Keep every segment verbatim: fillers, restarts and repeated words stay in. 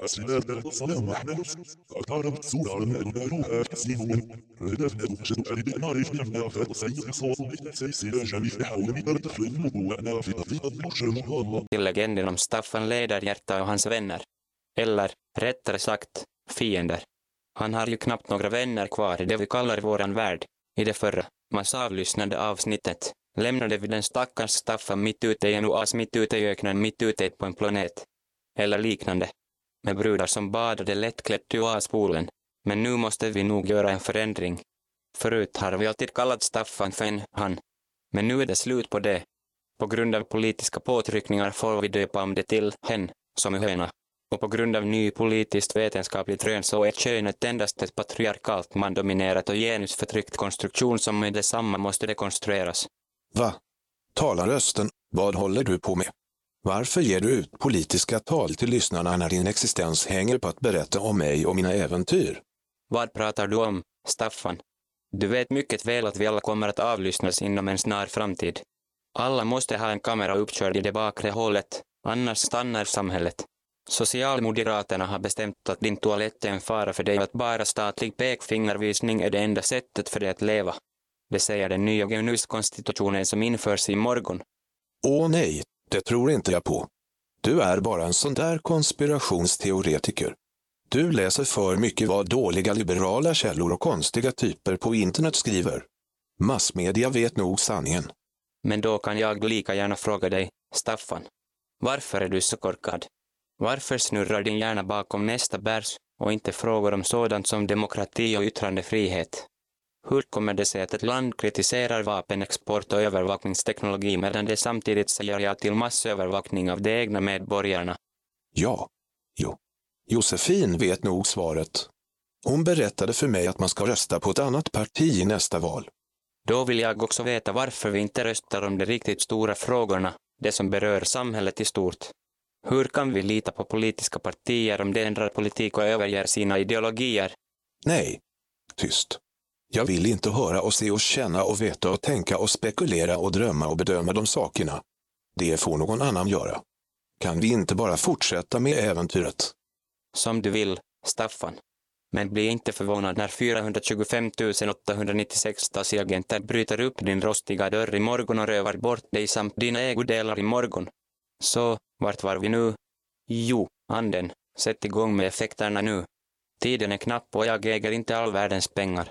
Till legenden om Staffan Lederhjärta och hans vänner. Eller, rättare sagt, fiender. Han har ju knappt några vänner kvar i det vi kallar våran värld. I det förra, massavlyssnande avsnittet, lämnade vi den stackars Staffan mitt ute i en oas, mitt ute i öknen, mitt ute på en planet. Eller liknande. Med brudar som badade lättklätt i oaspoolen. Men nu måste vi nog göra en förändring. Förut har vi alltid kallat Staffan för en han. Men nu är det slut på det. På grund av politiska påtryckningar får vi döpa om det till hen, som i höna. Och på grund av ny politiskt vetenskapligt rön så är könet endast ett patriarkalt mandominerat och genusförtryckt konstruktion som med detsamma måste dekonstrueras. Va? Talarrösten, vad håller du på med? Varför ger du ut politiska tal till lyssnarna när din existens hänger på att berätta om mig och mina äventyr? Vad pratar du om, Staffan? Du vet mycket väl att vi alla kommer att avlyssnas inom en snar framtid. Alla måste ha en kamera uppkörd i det bakre hålet, annars stannar samhället. Socialmoderaterna har bestämt att din toalett är en fara för dig och att bara statlig pekfingervisning är det enda sättet för dig att leva. Det säger den nya G N U S-konstitutionen som införs i morgon. Åh nej, det tror inte jag på. Du är bara en sån där konspirationsteoretiker. Du läser för mycket vad dåliga liberala källor och konstiga typer på internet skriver. Massmedia vet nog sanningen. Men då kan jag lika gärna fråga dig, Staffan. Varför är du så korkad? Varför snurrar din hjärna bakom nästa bärs och inte frågar om sådant som demokrati och yttrandefrihet? Hur kommer det sig att ett land kritiserar vapenexport och övervakningsteknologi medan det samtidigt säger ja till massövervakning av de egna medborgarna? Ja, jo. Josefin vet nog svaret. Hon berättade för mig att man ska rösta på ett annat parti i nästa val. Då vill jag också veta varför vi inte röstar om de riktigt stora frågorna, det som berör samhället i stort. Hur kan vi lita på politiska partier om de ändrar politik och överger sina ideologier? Nej, tyst. Jag vill inte höra och se och känna och veta och tänka och spekulera och drömma och bedöma de sakerna. Det får någon annan göra. Kan vi inte bara fortsätta med äventyret? Som du vill, Staffan. Men bli inte förvånad när fyrahundratjugofem tusen åttahundranittiosex Stasi-agenter bryter upp din rostiga dörr i morgon och rövar bort dig samt dina ägodelar i morgon. Så, vart var vi nu? Jo, anden, sätt igång med effekterna nu. Tiden är knapp och jag äger inte all världens pengar.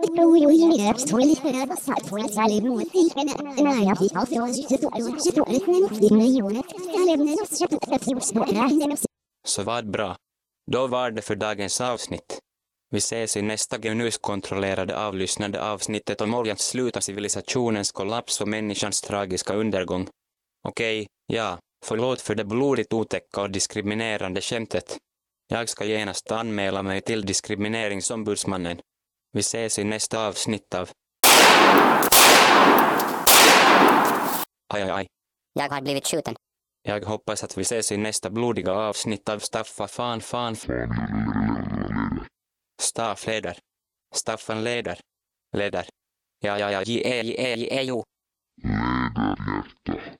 Så vad bra. Då var det för dagens avsnitt. Vi ses i nästa G N U S-kontrollerade avlyssnande avsnittet om oljans sluta civilisationens kollaps och människans tragiska undergång. Okej, ja, förlåt för det blodigt otäcka och diskriminerande skämtet. Jag ska genast anmäla mig till diskrimineringsombudsmannen. Vi ses i nästa avsnitt av... Aj, aj, aj. Jag har blivit skjuten. Jag hoppas att vi ses i nästa blodiga avsnitt av Staffa fan fan Staff leder. Staffan leder. Leder. Ja, ja, ja, je, je, je, je, jo. Lederhjärta.